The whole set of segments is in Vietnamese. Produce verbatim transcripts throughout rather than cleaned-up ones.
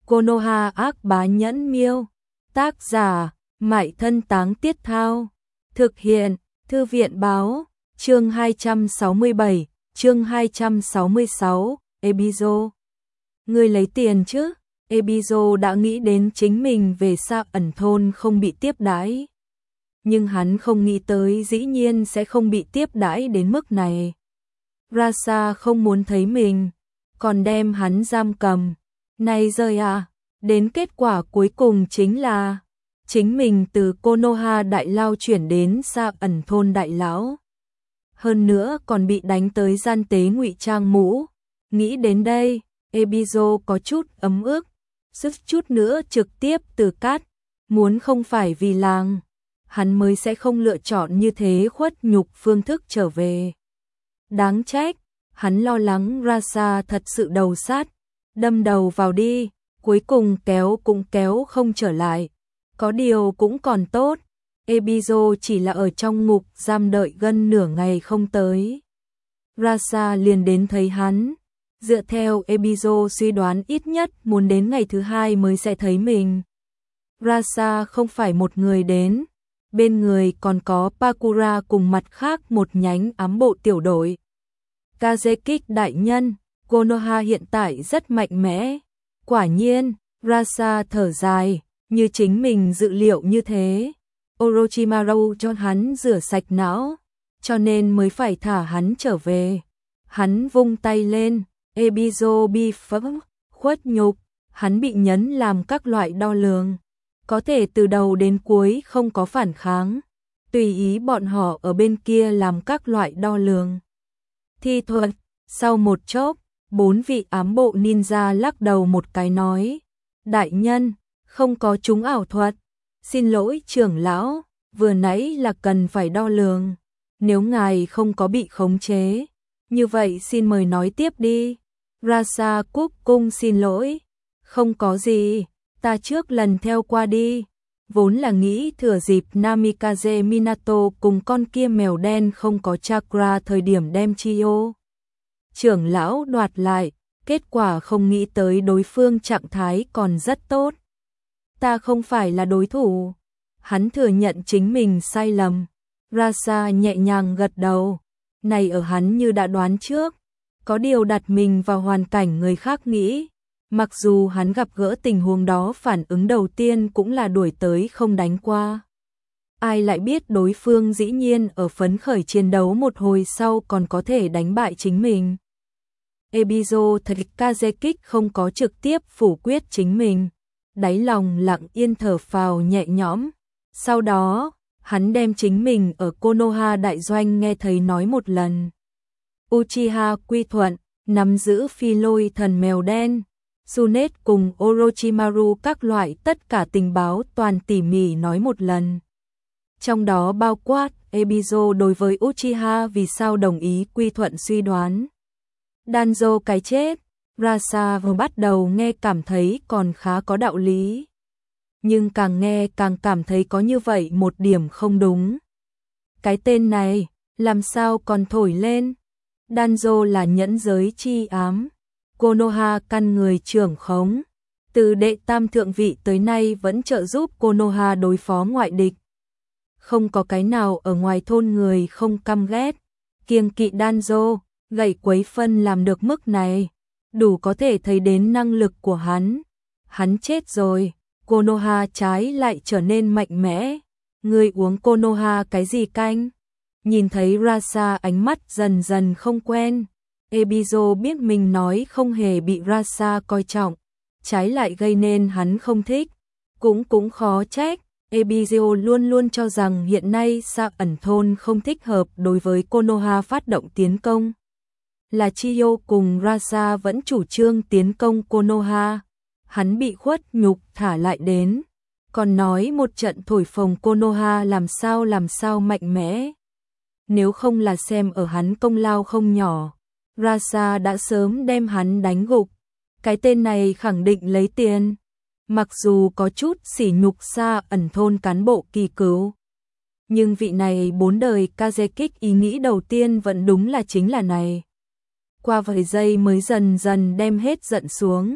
Konoha ác bá nhẫn miêu. Tác giả, Mại Thân Táng Tiết Thao. Thực hiện, Thư viện báo, chương hai trăm sáu mươi bảy, chương hai trăm sáu mươi sáu, Ebizo. Ngươi lấy tiền chứ? Ebizo đã nghĩ đến chính mình về xa ẩn thôn không bị tiếp đãi. Nhưng hắn không nghĩ tới dĩ nhiên sẽ không bị tiếp đãi đến mức này. Rasa không muốn thấy mình, còn đem hắn giam cầm. Này rời à, đến kết quả cuối cùng chính là chính mình từ Konoha đại lao chuyển đến xa ẩn thôn đại lão. Hơn nữa còn bị đánh tới gian tế ngụy trang mũ. Nghĩ đến đây, Ebizo có chút ấm ức, sức chút nữa trực tiếp từ cát. Muốn không phải vì làng, hắn mới sẽ không lựa chọn như thế khuất nhục phương thức trở về. Đáng trách, hắn lo lắng Rasa thật sự đầu sát, đâm đầu vào đi, cuối cùng kéo cũng kéo không trở lại. Có điều cũng còn tốt, Ebizo chỉ là ở trong ngục giam đợi gần nửa ngày không tới. Rasa liền đến thấy hắn, dựa theo Ebizo suy đoán ít nhất muốn đến ngày thứ hai mới sẽ thấy mình. Rasa không phải một người đến, bên người còn có Pakura cùng mặt khác một nhánh ám bộ tiểu đội. Kazekik đại nhân, Konoha hiện tại rất mạnh mẽ. Quả nhiên, Rasa thở dài, như chính mình dự liệu như thế. Orochimaru cho hắn rửa sạch não, cho nên mới phải thả hắn trở về. Hắn vung tay lên, Ebizo bi phấp, khuất nhục, hắn bị nhấn làm các loại đo lường. Có thể từ đầu đến cuối không có phản kháng, tùy ý bọn họ ở bên kia làm các loại đo lường. Thi thuật, sau một chốc, bốn vị ám bộ ninja lắc đầu một cái nói, đại nhân, không có chúng ảo thuật, xin lỗi trưởng lão, vừa nãy là cần phải đo lường, nếu ngài không có bị khống chế, như vậy xin mời nói tiếp đi. Rasa cúc cung xin lỗi, không có gì, ta trước lần theo qua đi, vốn là nghĩ thừa dịp Namikaze Minato cùng con kia mèo đen không có chakra thời điểm đem Chiyo trưởng lão đoạt lại, kết quả không nghĩ tới đối phương trạng thái còn rất tốt. Ta không phải là đối thủ. Hắn thừa nhận chính mình sai lầm. Rasa nhẹ nhàng gật đầu. Này ở hắn như đã đoán trước. Có điều đặt mình vào hoàn cảnh người khác nghĩ. Mặc dù hắn gặp gỡ tình huống đó, phản ứng đầu tiên cũng là đuổi tới không đánh qua. Ai lại biết đối phương dĩ nhiên ở phấn khởi chiến đấu một hồi sau còn có thể đánh bại chính mình. Ebizo thật Kazekik không có trực tiếp phủ quyết chính mình, đáy lòng lặng yên thở phào nhẹ nhõm. Sau đó, hắn đem chính mình ở Konoha đại doanh nghe thấy nói một lần. Uchiha quy thuận, nắm giữ phi lôi thần mèo đen, Tsunet cùng Orochimaru các loại tất cả tình báo toàn tỉ mỉ nói một lần. Trong đó bao quát Ebizo đối với Uchiha vì sao đồng ý quy thuận suy đoán. Danzo cái chết, Rasa vừa bắt đầu nghe cảm thấy còn khá có đạo lý. Nhưng càng nghe càng cảm thấy có như vậy một điểm không đúng. Cái tên này, làm sao còn thổi lên? Danzo là nhẫn giới chi ám, Konoha căn người trưởng khống. Từ đệ tam thượng vị tới nay vẫn trợ giúp Konoha đối phó ngoại địch. Không có cái nào ở ngoài thôn người không căm ghét, kiêng kỵ Danzo. Gậy quấy phân làm được mức này, đủ có thể thấy đến năng lực của hắn. Hắn chết rồi, Konoha trái lại trở nên mạnh mẽ. Ngươi uống Konoha cái gì canh? Nhìn thấy Rasa ánh mắt dần dần không quen. Ebizo biết mình nói không hề bị Rasa coi trọng, trái lại gây nên hắn không thích. Cũng cũng khó trách, Ebizo luôn luôn cho rằng hiện nay xa ẩn thôn không thích hợp đối với Konoha phát động tiến công. Là Chiyo cùng Rasa vẫn chủ trương tiến công Konoha, hắn bị khuất nhục thả lại đến, còn nói một trận thổi phồng Konoha làm sao làm sao mạnh mẽ. Nếu không là xem ở hắn công lao không nhỏ, Rasa đã sớm đem hắn đánh gục. Cái tên này khẳng định lấy tiền, mặc dù có chút sỉ nhục xa ẩn thôn cán bộ kỳ cựu. Nhưng vị này bốn đời Kazekik ý nghĩ đầu tiên vẫn đúng là chính là này. Qua vài giây mới dần dần đem hết giận xuống.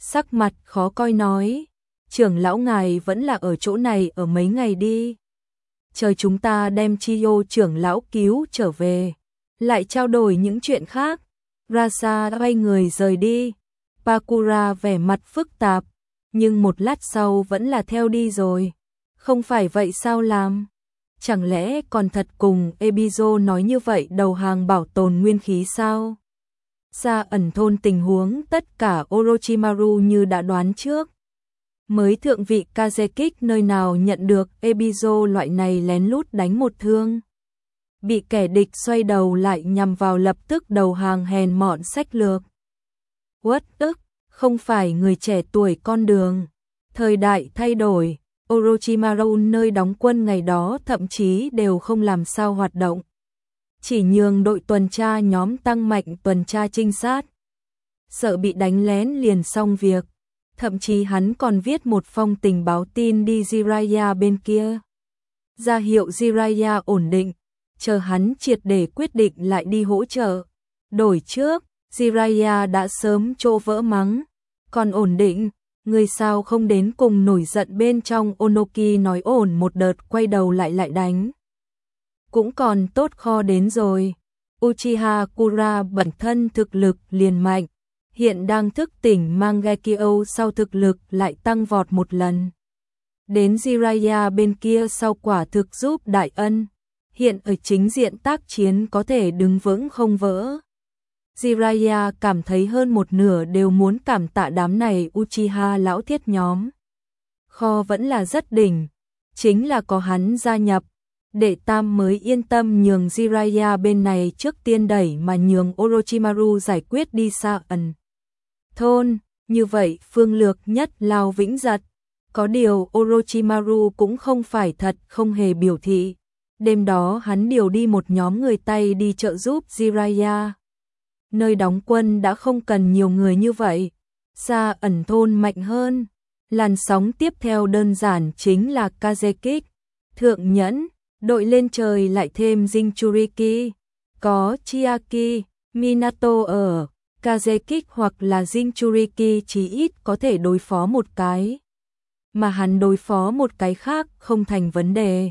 sắc mặt khó coi nói, trưởng lão ngài vẫn là ở chỗ này ở mấy ngày đi. Chờ chúng ta đem Chiyo trưởng lão cứu trở về, lại trao đổi những chuyện khác. Rasa đã quay người rời đi. Pakura vẻ mặt phức tạp, nhưng một lát sau vẫn là theo đi rồi. Không phải vậy sao làm? Chẳng lẽ còn thật cùng Ebizo nói như vậy đầu hàng bảo tồn nguyên khí sao? Ra ẩn thôn tình huống tất cả Orochimaru như đã đoán trước. Mới thượng vị Kazekik nơi nào nhận được Ebizo loại này lén lút đánh một thương. Bị kẻ địch xoay đầu lại nhằm vào lập tức đầu hàng hèn mọn sách lược. Uất ức, không phải người trẻ tuổi con đường. Thời đại thay đổi, Orochimaru nơi đóng quân ngày đó thậm chí đều không làm sao hoạt động. Chỉ nhường đội tuần tra nhóm tăng mạnh tuần tra trinh sát. Sợ bị đánh lén liền xong việc. Thậm chí hắn còn viết một phong tình báo tin đi Jiraiya bên kia. Ra hiệu Jiraiya ổn định, chờ hắn triệt để quyết định lại đi hỗ trợ. Đổi trước, Jiraiya đã sớm trô vỡ mắng. Còn ổn định, người sao không đến cùng nổi giận bên trong Onoki nói ổn một đợt quay đầu lại lại đánh. Cũng còn tốt kho đến rồi. Uchiha Kura bản thân thực lực liền mạnh. Hiện đang thức tỉnh Mangekyo sau thực lực lại tăng vọt một lần. Đến Jiraiya bên kia sau quả thực giúp đại ân. Hiện ở chính diện tác chiến có thể đứng vững không vỡ. Jiraiya cảm thấy hơn một nửa đều muốn cảm tạ đám này Uchiha lão thiết nhóm. Kho vẫn là rất đỉnh. Chính là có hắn gia nhập. Đệ tam mới yên tâm nhường Jiraiya bên này trước tiên đẩy mà nhường Orochimaru giải quyết đi xa ẩn thôn, như vậy phương lược nhất lao vĩnh giật. Có điều Orochimaru cũng không phải thật không hề biểu thị. Đêm đó hắn điều đi một nhóm người Tây đi trợ giúp Jiraiya. Nơi đóng quân đã không cần nhiều người như vậy. Xa ẩn thôn mạnh hơn. Làn sóng tiếp theo đơn giản chính là Kazekik. Thượng nhẫn, đội lên trời lại thêm Jinchuriki. Có Chiaki, Minato ở. Kazekik hoặc là Jinchuriki chí ít có thể đối phó một cái. Mà hắn đối phó một cái khác không thành vấn đề.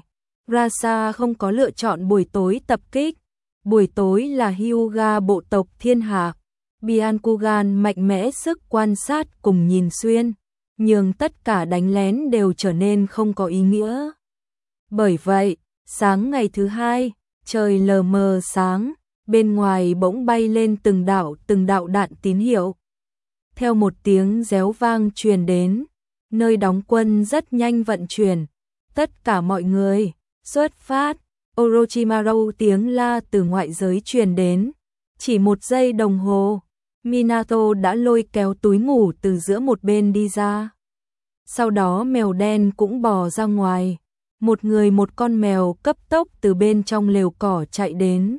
Rasa không có lựa chọn buổi tối tập kích. Buổi tối là Hyuga bộ tộc thiên hạ. Byakugan mạnh mẽ sức quan sát cùng nhìn xuyên. Nhưng tất cả đánh lén đều trở nên không có ý nghĩa. Bởi vậy, sáng ngày thứ hai, trời lờ mờ sáng. Bên ngoài bỗng bay lên từng đạo từng đạo đạn tín hiệu. Theo một tiếng réo vang truyền đến, nơi đóng quân rất nhanh vận chuyển. Tất cả mọi người, xuất phát. Orochimaru tiếng la từ ngoại giới truyền đến. Chỉ một giây đồng hồ, Minato đã lôi kéo túi ngủ từ giữa một bên đi ra. Sau đó mèo đen cũng bò ra ngoài. Một người một con mèo cấp tốc từ bên trong lều cỏ chạy đến.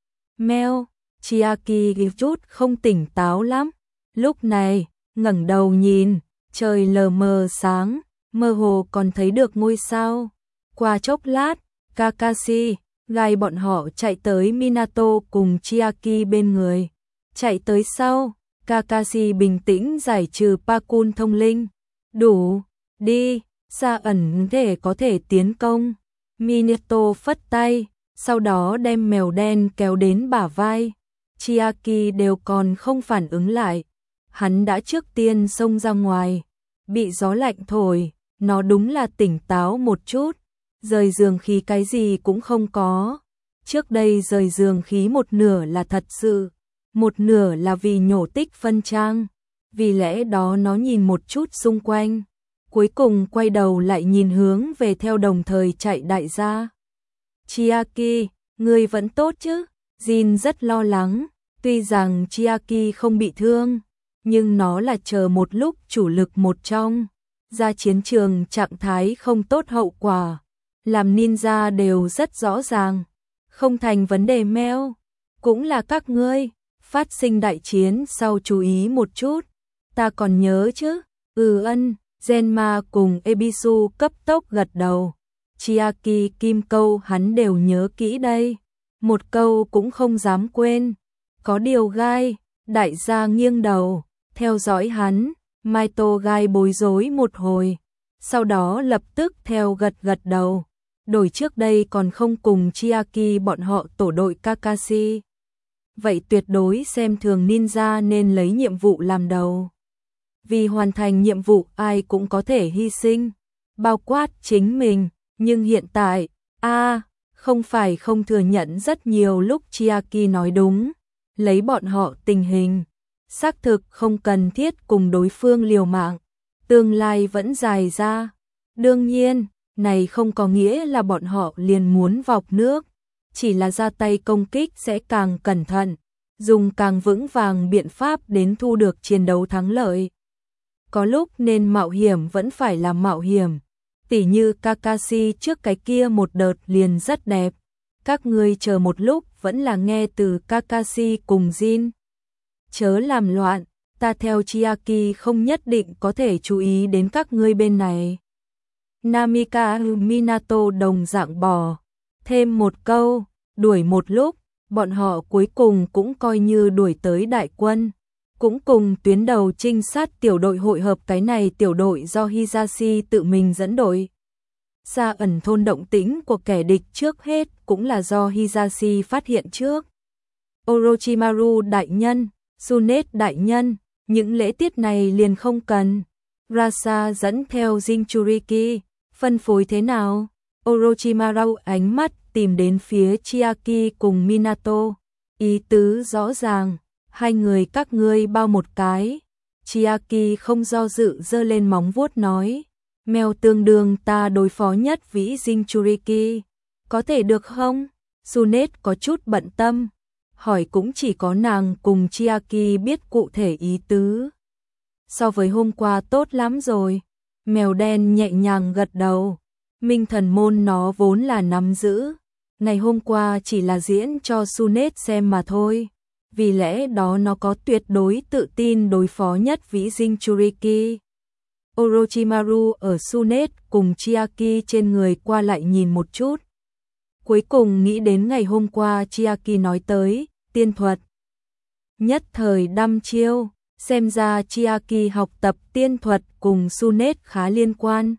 Mèo, Chiaki chút không tỉnh táo lắm. Lúc này, ngẩng đầu nhìn, trời lờ mờ sáng, mơ hồ còn thấy được ngôi sao. Qua chốc lát, Kakashi, Gai bọn họ chạy tới Minato cùng Chiaki bên người. Chạy tới sau, Kakashi bình tĩnh giải trừ Pakun thông linh. Đủ, đi, Sa ẩn thể có thể tiến công. Minato phất tay, sau đó đem mèo đen kéo đến bả vai. Chiaki đều còn không phản ứng lại. Hắn đã trước tiên xông ra ngoài. Bị gió lạnh thổi, nó đúng là tỉnh táo một chút. Rời giường khí cái gì cũng không có. Trước đây rời giường khí một nửa là thật sự, một nửa là vì nhổ tích phân trang. Vì lẽ đó nó nhìn một chút xung quanh. Cuối cùng quay đầu lại nhìn hướng về theo đồng thời chạy đại gia. Chiaki, ngươi vẫn tốt chứ? Jin rất lo lắng. Tuy rằng Chiaki không bị thương, nhưng nó là chờ một lúc chủ lực một trong. Ra chiến trường trạng thái không tốt hậu quả. Làm ninja đều rất rõ ràng. Không thành vấn đề meo. Cũng là các ngươi. Phát sinh đại chiến sau chú ý một chút. Ta còn nhớ chứ? Ừ ân. Genma cùng Ebisu cấp tốc gật đầu. Chiaki kim câu hắn đều nhớ kỹ đây. Một câu cũng không dám quên. Có điều gai, đại gia nghiêng đầu, theo dõi hắn. Mai Tô Gai bối rối một hồi, sau đó lập tức theo gật gật đầu. Đổi trước đây còn không cùng Chiaki bọn họ tổ đội Kakashi. Vậy tuyệt đối xem thường ninja nên lấy nhiệm vụ làm đầu. Vì hoàn thành nhiệm vụ ai cũng có thể hy sinh, bao quát chính mình, nhưng hiện tại, a không phải không thừa nhận rất nhiều lúc Chiaki nói đúng, lấy bọn họ tình hình, xác thực không cần thiết cùng đối phương liều mạng, tương lai vẫn dài ra. Đương nhiên, này không có nghĩa là bọn họ liền muốn vọc nước, chỉ là ra tay công kích sẽ càng cẩn thận, dùng càng vững vàng biện pháp đến thu được chiến đấu thắng lợi. Có lúc nên mạo hiểm vẫn phải là mạo hiểm, tỉ như Kakashi trước cái kia một đợt liền rất đẹp. Các ngươi chờ một lúc vẫn là nghe từ Kakashi cùng Jin. Chớ làm loạn, ta theo Chiaki không nhất định có thể chú ý đến các ngươi bên này. Namika Minato đồng dạng bò thêm một câu, đuổi một lúc, bọn họ cuối cùng cũng coi như đuổi tới đại quân, cũng cùng tuyến đầu trinh sát tiểu đội hội hợp. Cái này tiểu đội do Hisashi tự mình dẫn đội. Xa ẩn thôn động tĩnh của kẻ địch trước hết cũng là do Hisashi phát hiện trước. Orochimaru đại nhân, Tsunade đại nhân, những lễ tiết này liền không cần. Rasa dẫn theo Jinchuriki, phân phối thế nào? Orochimaru ánh mắt tìm đến phía Chiaki cùng Minato, ý tứ rõ ràng, hai người các ngươi bao một cái. Chiaki không do dự giơ lên móng vuốt nói, mèo tương đương ta đối phó nhất vĩ Jinchuriki, có thể được không? Tsunade có chút bận tâm, hỏi cũng chỉ có nàng cùng Chiaki biết cụ thể ý tứ. So với hôm qua tốt lắm rồi. Mèo đen nhẹ nhàng gật đầu. Minh thần môn nó vốn là nắm giữ, ngày hôm qua chỉ là diễn cho Tsunade xem mà thôi. Vì lẽ đó nó có tuyệt đối tự tin đối phó nhất vĩ Jinchuriki. Orochimaru ở Tsunade cùng Chiaki trên người qua lại nhìn một chút. Cuối cùng nghĩ đến ngày hôm qua Chiaki nói tới, tiên thuật. Nhất thời đăm chiêu, xem ra Chiaki học tập tiên thuật cùng Tsunade khá liên quan.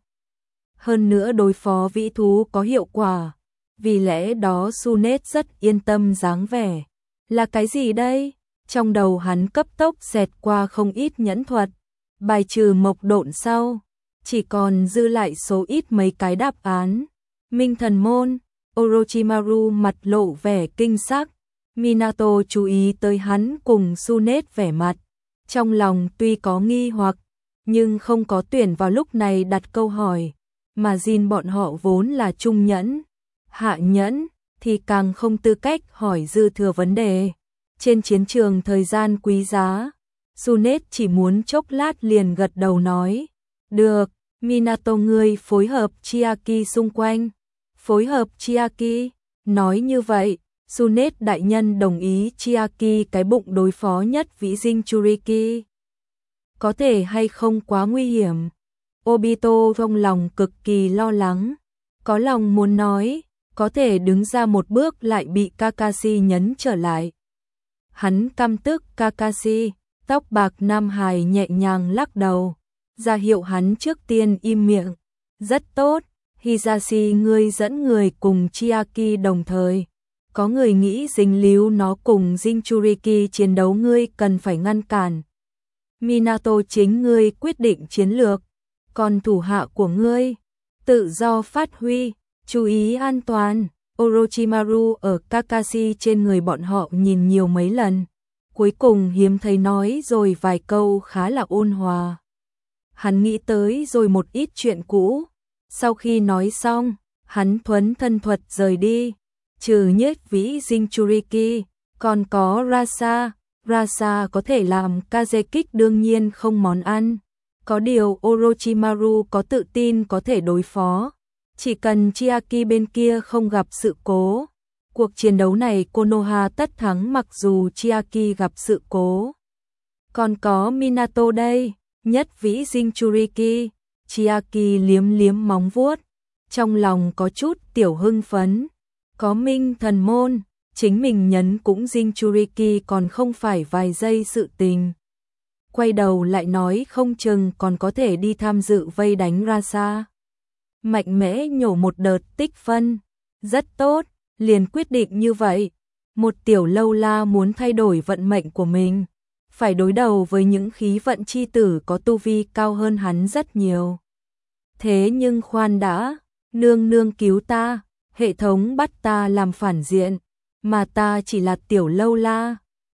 Hơn nữa đối phó vĩ thú có hiệu quả, vì lẽ đó Tsunade rất yên tâm dáng vẻ. Là cái gì đây? Trong đầu hắn cấp tốc xẹt qua không ít nhẫn thuật, bài trừ mộc độn sau, chỉ còn dư lại số ít mấy cái đáp án. Minh thần môn, Orochimaru mặt lộ vẻ kinh sắc, Minato chú ý tới hắn cùng Tsunade vẻ mặt, trong lòng tuy có nghi hoặc, nhưng không có tuyển vào lúc này đặt câu hỏi, mà Jin bọn họ vốn là trung nhẫn, hạ nhẫn, thì càng không tư cách hỏi dư thừa vấn đề. Trên chiến trường thời gian quý giá, Tsunade chỉ muốn chốc lát liền gật đầu nói, được, Minato ngươi phối hợp Chiaki xung quanh. Phối hợp Chiaki, nói như vậy, Tsunade đại nhân đồng ý Chiaki cái bụng đối phó nhất vĩ Jinchuriki. Có thể hay không quá nguy hiểm? Obito trong lòng cực kỳ lo lắng, có lòng muốn nói, có thể đứng ra một bước lại bị Kakashi nhấn trở lại. Hắn căm tức Kakashi, tóc bạc Nam Hải nhẹ nhàng lắc đầu, ra hiệu hắn trước tiên im miệng. Rất tốt, Hisashi ngươi dẫn người cùng Chiaki đồng thời. Có người nghĩ dính líu nó cùng Jinchuriki chiến đấu ngươi cần phải ngăn cản. Minato chính ngươi quyết định chiến lược, còn thủ hạ của ngươi, tự do phát huy, chú ý an toàn. Orochimaru ở Kakashi trên người bọn họ nhìn nhiều mấy lần, cuối cùng hiếm thấy nói rồi vài câu khá là ôn hòa. Hắn nghĩ tới rồi một ít chuyện cũ, sau khi nói xong, hắn thuấn thân thuật rời đi, trừ nhất vĩ Jinchuriki, còn có Rasa, Rasa có thể làm Kazekik đương nhiên không món ăn, có điều Orochimaru có tự tin có thể đối phó. Chỉ cần Chiaki bên kia không gặp sự cố, cuộc chiến đấu này Konoha tất thắng mặc dù Chiaki gặp sự cố. Còn có Minato đây, nhất vĩ Jinchuriki, Chiaki liếm liếm móng vuốt, trong lòng có chút tiểu hưng phấn, có minh thần môn, chính mình nhấn cũng Jinchuriki còn không phải vài giây sự tình. quay đầu lại nói không chừng còn có thể đi tham dự vây đánh Rasa. Mạnh mẽ nhổ một đợt tích phân, rất tốt, liền quyết định như vậy. Một tiểu lâu la muốn thay đổi vận mệnh của mình, phải đối đầu với những khí vận chi tử có tu vi cao hơn hắn rất nhiều. Thế nhưng khoan đã, nương nương cứu ta, hệ thống bắt ta làm phản diện, mà ta chỉ là tiểu lâu la,